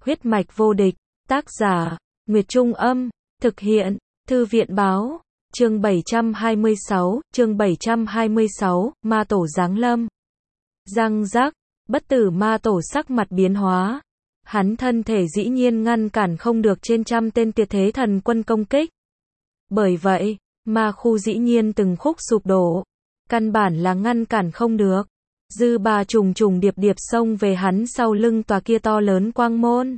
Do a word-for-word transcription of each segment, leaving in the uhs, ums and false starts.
Huyết mạch vô địch, tác giả, Nguyệt Trung Âm, thực hiện, Thư viện Báo, chương bảy trăm hai mươi sáu, chương bảy trăm hai mươi sáu, ma tổ giáng lâm. Răng rắc, bất tử ma tổ sắc mặt biến hóa. Hắn thân thể dĩ nhiên ngăn cản không được trên trăm tên tuyệt thế thần quân công kích. Bởi vậy, ma khu dĩ nhiên từng khúc sụp đổ. Căn bản là ngăn cản không được. Dư ba trùng trùng điệp điệp xông về hắn sau lưng tòa kia to lớn quang môn.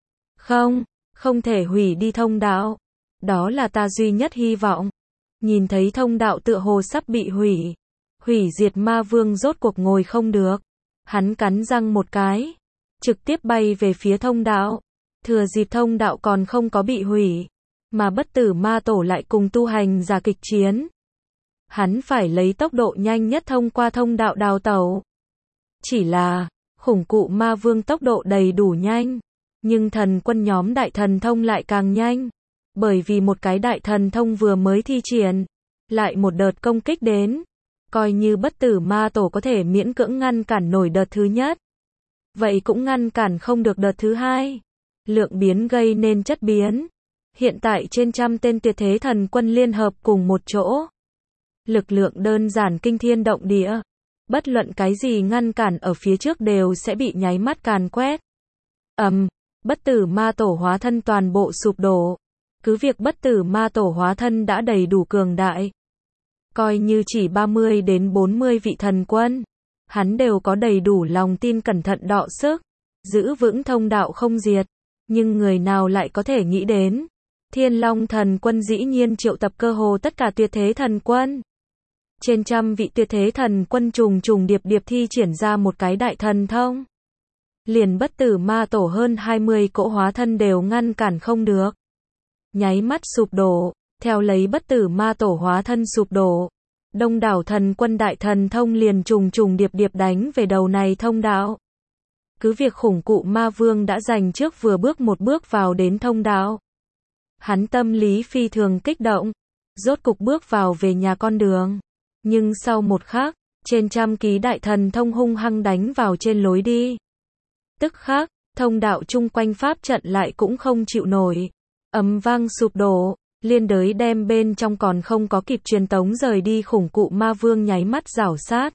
Không, không thể hủy đi thông đạo. Đó là ta duy nhất hy vọng. Nhìn thấy thông đạo tựa hồ sắp bị hủy. Hủy diệt ma vương rốt cuộc ngồi không được. Hắn cắn răng một cái. Trực tiếp bay về phía thông đạo. Thừa dịp thông đạo còn không có bị hủy. Mà bất tử ma tổ lại cùng tu hành giả kịch chiến. Hắn phải lấy tốc độ nhanh nhất thông qua thông đạo đào tẩu. Chỉ là, khủng cụ ma vương tốc độ đầy đủ nhanh. Nhưng thần quân nhóm đại thần thông lại càng nhanh. Bởi vì một cái đại thần thông vừa mới thi triển. Lại một đợt công kích đến. Coi như bất tử ma tổ có thể miễn cưỡng ngăn cản nổi đợt thứ nhất. Vậy cũng ngăn cản không được đợt thứ hai. Lượng biến gây nên chất biến. Hiện tại trên trăm tên tuyệt thế thần quân liên hợp cùng một chỗ. Lực lượng đơn giản kinh thiên động địa. Bất luận cái gì ngăn cản ở phía trước đều sẽ bị nháy mắt càn quét. Ầm, um, bất tử ma tổ hóa thân toàn bộ sụp đổ. Cứ việc bất tử ma tổ hóa thân đã đầy đủ cường đại. Coi như chỉ ba mươi đến bốn mươi vị thần quân. Hắn đều có đầy đủ lòng tin cẩn thận đọ sức. Giữ vững thông đạo không diệt. Nhưng người nào lại có thể nghĩ đến. Thiên Long thần quân dĩ nhiên triệu tập cơ hồ tất cả tuyệt thế thần quân. Trên trăm vị tuyệt thế thần quân trùng trùng điệp điệp thi triển ra một cái đại thần thông. Liền bất tử ma tổ hơn hai mươi cỗ hóa thân đều ngăn cản không được. Nháy mắt sụp đổ, theo lấy bất tử ma tổ hóa thân sụp đổ. Đông đảo thần quân đại thần thông liền trùng trùng điệp điệp đánh về đầu này thông đạo. Cứ việc khủng cụ ma vương đã giành trước vừa bước một bước vào đến thông đạo. Hắn tâm lý phi thường kích động. Rốt cục bước vào về nhà con đường. Nhưng sau một khắc, trên trăm ký đại thần thông hung hăng đánh vào trên lối đi. Tức khắc, thông đạo chung quanh pháp trận lại cũng không chịu nổi. Ầm vang sụp đổ, liên đới đem bên trong còn không có kịp truyền tống rời đi khủng cụ ma vương nháy mắt rảo sát.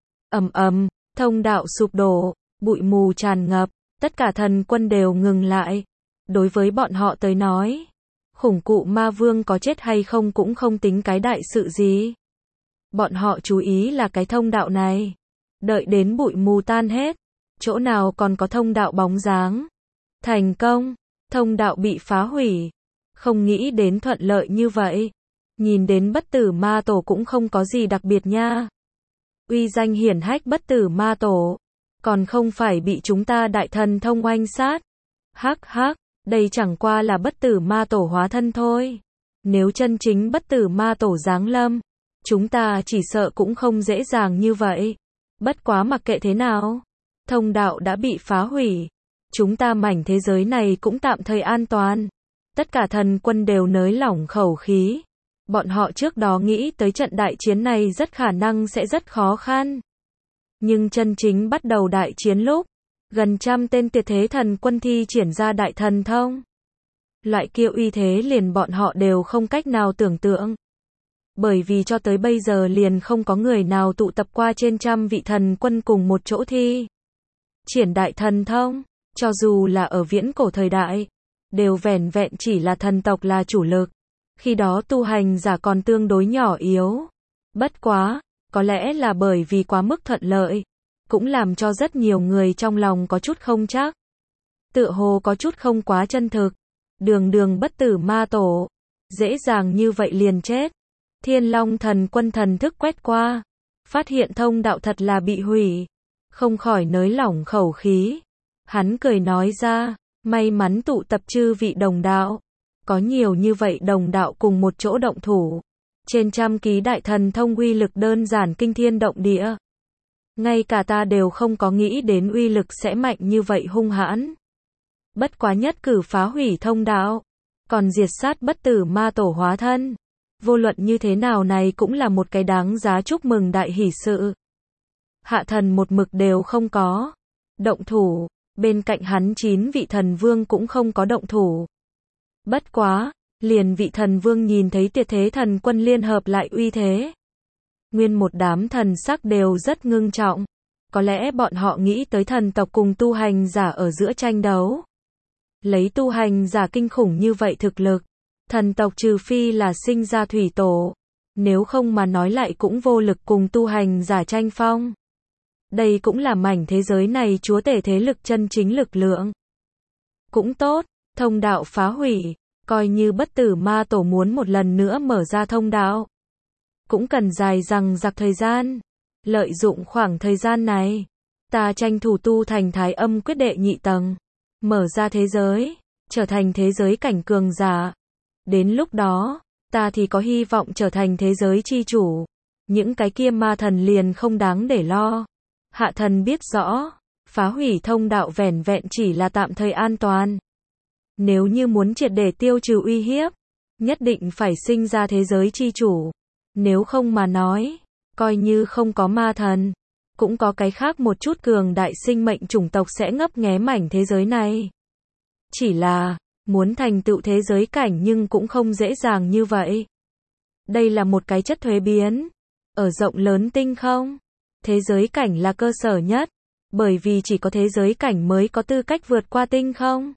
Ầm ầm, thông đạo sụp đổ, bụi mù tràn ngập, tất cả thần quân đều ngừng lại. Đối với bọn họ tới nói, khủng cụ ma vương có chết hay không cũng không tính cái đại sự gì. Bọn họ chú ý là cái thông đạo này. Đợi đến bụi mù tan hết, chỗ nào còn có thông đạo bóng dáng. Thành công, thông đạo bị phá hủy. Không nghĩ đến thuận lợi như vậy. Nhìn đến bất tử ma tổ cũng không có gì đặc biệt nha. Uy danh hiển hách bất tử ma tổ. Còn không phải bị chúng ta đại thần thông oanh sát. Hắc hắc, đây chẳng qua là bất tử ma tổ hóa thân thôi. Nếu chân chính bất tử ma tổ giáng lâm, chúng ta chỉ sợ cũng không dễ dàng như vậy. Bất quá mặc kệ thế nào, thông đạo đã bị phá hủy. Chúng ta mảnh thế giới này cũng tạm thời an toàn. Tất cả thần quân đều nới lỏng khẩu khí. Bọn họ trước đó nghĩ tới trận đại chiến này rất khả năng sẽ rất khó khăn. Nhưng chân chính bắt đầu đại chiến lúc, gần trăm tên tuyệt thế thần quân thi triển ra đại thần thông. Loại kia uy thế liền bọn họ đều không cách nào tưởng tượng. Bởi vì cho tới bây giờ liền không có người nào tụ tập qua trên trăm vị thần quân cùng một chỗ thi triển đại thần thông. Cho dù là ở viễn cổ thời đại, đều vẻn vẹn chỉ là thần tộc là chủ lực. Khi đó tu hành giả còn tương đối nhỏ yếu. Bất quá, có lẽ là bởi vì quá mức thuận lợi, cũng làm cho rất nhiều người trong lòng có chút không chắc. Tựa hồ có chút không quá chân thực. Đường đường bất tử ma tổ, dễ dàng như vậy liền chết. Thiên Long thần quân thần thức quét qua, phát hiện thông đạo thật là bị hủy. Không khỏi nới lỏng khẩu khí. Hắn cười nói ra, may mắn tụ tập chư vị đồng đạo. Có nhiều như vậy đồng đạo cùng một chỗ động thủ. Trên trăm ký đại thần thông uy lực đơn giản kinh thiên động địa. Ngay cả ta đều không có nghĩ đến uy lực sẽ mạnh như vậy hung hãn. Bất quá nhất cử phá hủy thông đạo, còn diệt sát bất tử ma tổ hóa thân. Vô luận như thế nào này cũng là một cái đáng giá chúc mừng đại hỷ sự. Hạ thần một mực đều không có động thủ, Bên cạnh hắn chín vị thần vương cũng không có động thủ. Bất quá, liền vị thần vương nhìn thấy tuyệt thế thần quân liên hợp lại uy thế. Nguyên một đám thần sắc đều rất ngưng trọng. Có lẽ bọn họ nghĩ tới thần tộc cùng tu hành giả ở giữa tranh đấu. Lấy tu hành giả kinh khủng như vậy thực lực, thần tộc trừ phi là sinh ra thủy tổ, nếu không mà nói lại cũng vô lực cùng tu hành giả tranh phong. Đây cũng là mảnh thế giới này chúa tể thế lực chân chính lực lượng. Cũng tốt, thông đạo phá hủy, coi như bất tử ma tổ muốn một lần nữa mở ra thông đạo. Cũng cần dài dằng dặc thời gian. Lợi dụng khoảng thời gian này, ta tranh thủ tu thành thái âm quyết đệ nhị tầng, mở ra thế giới, trở thành thế giới cảnh cường giả. Đến lúc đó, ta thì có hy vọng trở thành thế giới chi chủ. Những cái kia ma thần liền không đáng để lo. Hạ thần biết rõ, phá hủy thông đạo vẻn vẹn chỉ là tạm thời an toàn. Nếu như muốn triệt để tiêu trừ uy hiếp, nhất định phải sinh ra thế giới chi chủ. Nếu không mà nói, coi như không có ma thần, cũng có cái khác một chút cường đại sinh mệnh chủng tộc sẽ ngấp nghé mảnh thế giới này. Chỉ là, muốn thành tựu thế giới cảnh nhưng cũng không dễ dàng như vậy. Đây là một cái chất thuế biến. Ở rộng lớn tinh không, thế giới cảnh là cơ sở nhất, bởi vì chỉ có thế giới cảnh mới có tư cách vượt qua tinh không.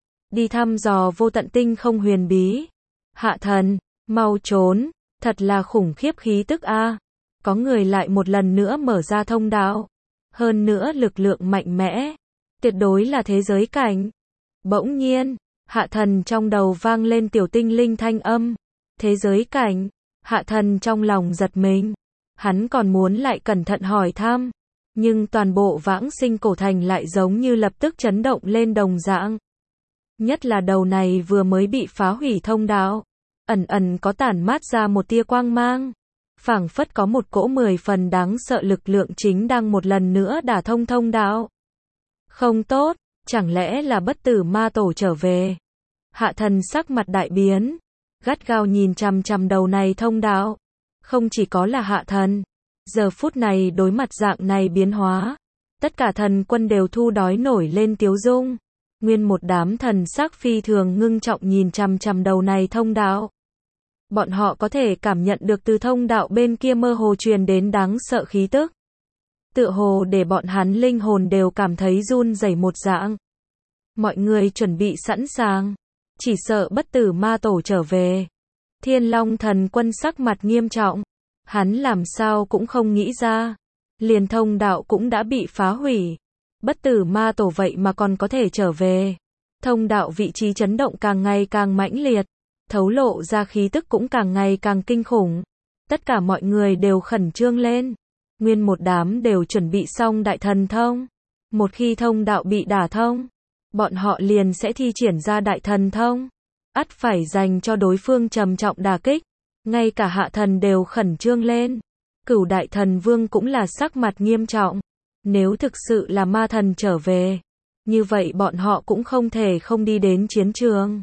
Đi thăm dò vô tận tinh không huyền bí. Hạ thần, mau trốn, thật là khủng khiếp khí tức a. Có người lại một lần nữa mở ra thông đạo. Hơn nữa lực lượng mạnh mẽ. Tuyệt đối là thế giới cảnh. Bỗng nhiên, hạ thần trong đầu vang lên tiểu tinh linh thanh âm. Thế giới cảnh. Hạ thần trong lòng giật mình. Hắn còn muốn lại cẩn thận hỏi thăm. Nhưng toàn bộ vãng sinh cổ thành lại giống như lập tức chấn động lên đồng dạng. Nhất là đầu này vừa mới bị phá hủy thông đạo. Ẩn ẩn có tản mát ra một tia quang mang. Phảng phất có một cỗ mười phần đáng sợ lực lượng chính đang một lần nữa đả thông thông đạo. Không tốt, chẳng lẽ là bất tử ma tổ trở về? Hạ thần sắc mặt đại biến, gắt gao nhìn chằm chằm đầu này thông đạo. Không chỉ có là hạ thần, giờ phút này đối mặt dạng này biến hóa, tất cả thần quân đều thu đói nổi lên tiếu dung. Nguyên một đám thần sắc phi thường ngưng trọng nhìn chằm chằm đầu này thông đạo. Bọn họ có thể cảm nhận được từ thông đạo bên kia mơ hồ truyền đến đáng sợ khí tức. Tựa hồ để bọn hắn linh hồn đều cảm thấy run rẩy một dạng. Mọi người chuẩn bị sẵn sàng. Chỉ sợ bất tử ma tổ trở về. Thiên Long thần quân sắc mặt nghiêm trọng. Hắn làm sao cũng không nghĩ ra. Liền thông đạo cũng đã bị phá hủy. Bất tử ma tổ vậy mà còn có thể trở về. Thông đạo vị trí chấn động càng ngày càng mãnh liệt. Thấu lộ ra khí tức cũng càng ngày càng kinh khủng. Tất cả mọi người đều khẩn trương lên. Nguyên một đám đều chuẩn bị xong đại thần thông. Một khi thông đạo bị đả thông, bọn họ liền sẽ thi triển ra đại thần thông. Ắt phải dành cho đối phương trầm trọng đả kích. Ngay cả hạ thần đều khẩn trương lên. Cửu đại thần vương cũng là sắc mặt nghiêm trọng. Nếu thực sự là ma thần trở về, như vậy bọn họ cũng không thể không đi đến chiến trường.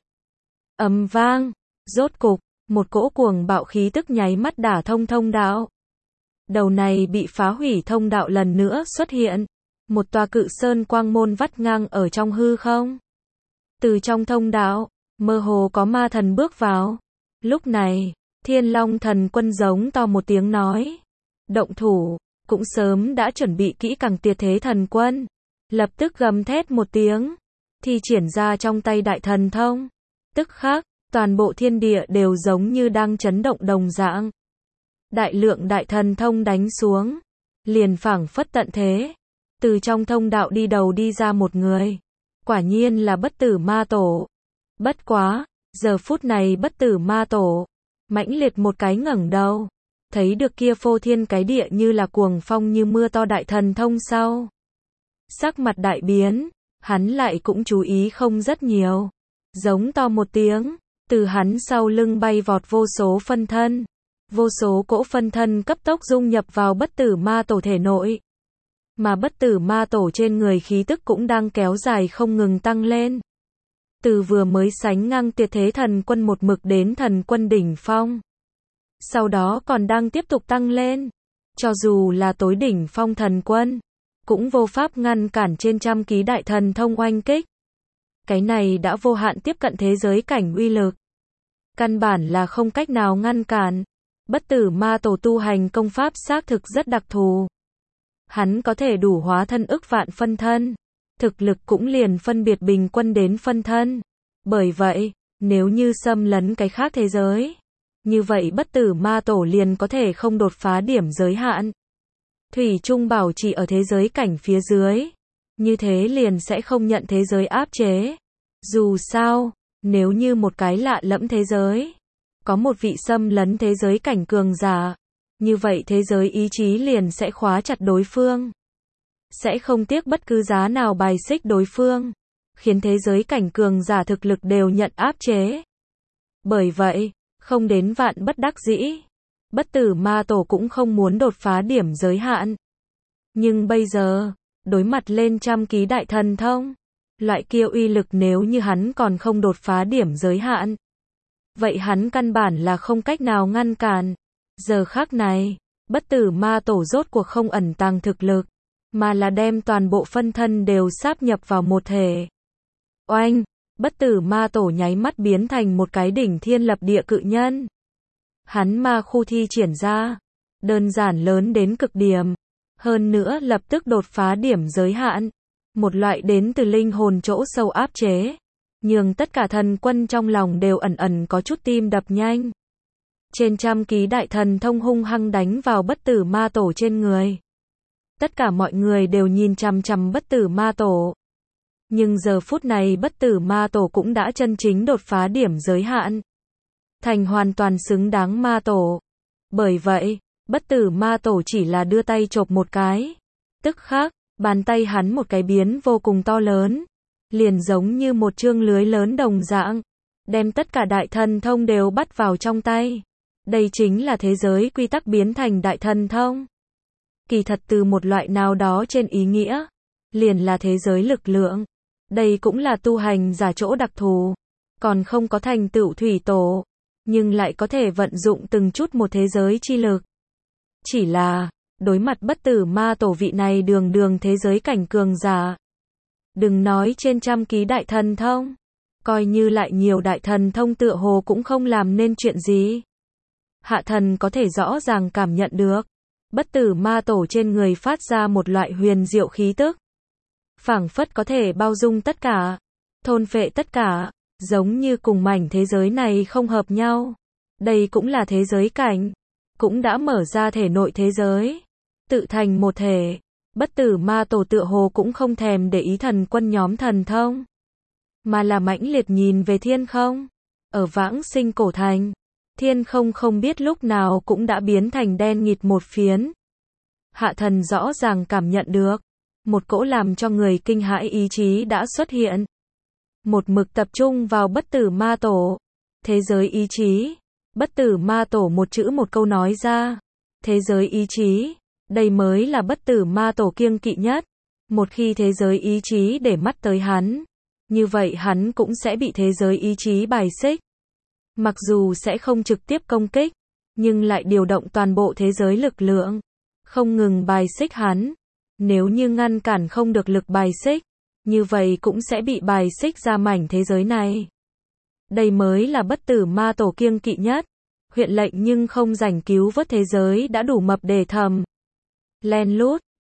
Ầm vang, rốt cục, một cỗ cuồng bạo khí tức nháy mắt đả thông thông đạo. Đầu này bị phá hủy thông đạo lần nữa xuất hiện. Một tòa cự sơn quang môn vắt ngang ở trong hư không. Từ trong thông đạo, mơ hồ có ma thần bước vào. Lúc này, Thiên Long thần quân giống to một tiếng nói. Động thủ, cũng sớm đã chuẩn bị kỹ càng tuyệt thế thần quân. Lập tức gầm thét một tiếng. Thi triển ra trong tay đại thần thông. Tức khắc, toàn bộ thiên địa đều giống như đang chấn động đồng dạng. Đại lượng đại thần thông đánh xuống. Liền phảng phất tận thế. Từ trong thông đạo đi đầu đi ra một người. Quả nhiên là bất tử ma tổ. Bất quá, giờ phút này bất tử ma tổ. Mãnh liệt một cái ngẩng đầu. Thấy được kia phô thiên cái địa như là cuồng phong như mưa to đại thần thông sau. Sắc mặt đại biến. Hắn lại cũng chú ý không rất nhiều. Giống to một tiếng. Từ hắn sau lưng bay vọt vô số phân thân. Vô số cỗ phân thân cấp tốc dung nhập vào bất tử ma tổ thể nội. Mà bất tử ma tổ trên người khí tức cũng đang kéo dài không ngừng tăng lên. Từ vừa mới sánh ngang tuyệt thế thần quân một mực đến thần quân đỉnh phong. Sau đó còn đang tiếp tục tăng lên. Cho dù là tối đỉnh phong thần quân, cũng vô pháp ngăn cản trên trăm ký đại thần thông oanh kích. Cái này đã vô hạn tiếp cận thế giới cảnh uy lực. Căn bản là không cách nào ngăn cản. Bất tử ma tổ tu hành công pháp xác thực rất đặc thù. Hắn có thể đủ hóa thân ức vạn phân thân. Thực lực cũng liền phân biệt bình quân đến phân thân. Bởi vậy, nếu như xâm lấn cái khác thế giới, như vậy bất tử ma tổ liền có thể không đột phá điểm giới hạn. Thủy chung bảo trì ở thế giới cảnh phía dưới. Như thế liền sẽ không nhận thế giới áp chế. Dù sao, nếu như một cái lạ lẫm thế giới, có một vị xâm lấn thế giới cảnh cường giả, như vậy thế giới ý chí liền sẽ khóa chặt đối phương. Sẽ không tiếc bất cứ giá nào bài xích đối phương, khiến thế giới cảnh cường giả thực lực đều nhận áp chế. Bởi vậy, không đến vạn bất đắc dĩ, bất tử ma tổ cũng không muốn đột phá điểm giới hạn. Nhưng bây giờ, đối mặt lên trăm ký đại thần thông, loại kia uy lực nếu như hắn còn không đột phá điểm giới hạn, vậy hắn căn bản là không cách nào ngăn cản. Giờ khắc này, bất tử ma tổ rốt cuộc không ẩn tàng thực lực, mà là đem toàn bộ phân thân đều sáp nhập vào một thể. Oanh, bất tử ma tổ nháy mắt biến thành một cái đỉnh thiên lập địa cự nhân. Hắn ma khu thi triển ra, đơn giản lớn đến cực điểm, hơn nữa lập tức đột phá điểm giới hạn, một loại đến từ linh hồn chỗ sâu áp chế, nhường tất cả thần quân trong lòng đều ẩn ẩn có chút tim đập nhanh. Trên trăm ký đại thần thông hung hăng đánh vào bất tử ma tổ trên người. Tất cả mọi người đều nhìn chằm chằm bất tử ma tổ. Nhưng giờ phút này bất tử ma tổ cũng đã chân chính đột phá điểm giới hạn, thành hoàn toàn xứng đáng ma tổ. Bởi vậy, bất tử ma tổ chỉ là đưa tay chộp một cái. Tức khắc, bàn tay hắn một cái biến vô cùng to lớn. Liền giống như một chương lưới lớn đồng dạng. Đem tất cả đại thần thông đều bắt vào trong tay. Đây chính là thế giới quy tắc biến thành đại thần thông. Kỳ thật từ một loại nào đó trên ý nghĩa, liền là thế giới lực lượng. Đây cũng là tu hành giả chỗ đặc thù. Còn không có thành tựu thủy tổ, nhưng lại có thể vận dụng từng chút một thế giới chi lực. Chỉ là, đối mặt bất tử ma tổ vị này đường đường thế giới cảnh cường giả. Đừng nói trên trăm ký đại thần thông, coi như lại nhiều đại thần thông tựa hồ cũng không làm nên chuyện gì. Hạ thần có thể rõ ràng cảm nhận được, bất tử ma tổ trên người phát ra một loại huyền diệu khí tức. Phảng phất có thể bao dung tất cả, thôn phệ tất cả, giống như cùng mảnh thế giới này không hợp nhau. Đây cũng là thế giới cảnh, cũng đã mở ra thể nội thế giới, tự thành một thể. Bất tử ma tổ tựa hồ cũng không thèm để ý thần quân nhóm thần thông, mà là mãnh liệt nhìn về thiên không. Ở vãng sinh cổ thành, thiên không không biết lúc nào cũng đã biến thành đen nghịt một phiến. Hạ thần rõ ràng cảm nhận được, một cỗ làm cho người kinh hãi ý chí đã xuất hiện. Một mực tập trung vào bất tử ma tổ. Thế giới ý chí. Bất tử ma tổ một chữ một câu nói ra. Thế giới ý chí. Đây mới là bất tử ma tổ kiêng kỵ nhất. Một khi thế giới ý chí để mắt tới hắn, như vậy hắn cũng sẽ bị thế giới ý chí bài xích. Mặc dù sẽ không trực tiếp công kích, nhưng lại điều động toàn bộ thế giới lực lượng, không ngừng bài xích hắn. Nếu như ngăn cản không được lực bài xích, như vậy cũng sẽ bị bài xích ra mảnh thế giới này. Đây mới là bất tử ma tổ kiêng kỵ nhất. Huyện lệnh nhưng không rảnh cứu vớt thế giới đã đủ mập để thầm. Len lút,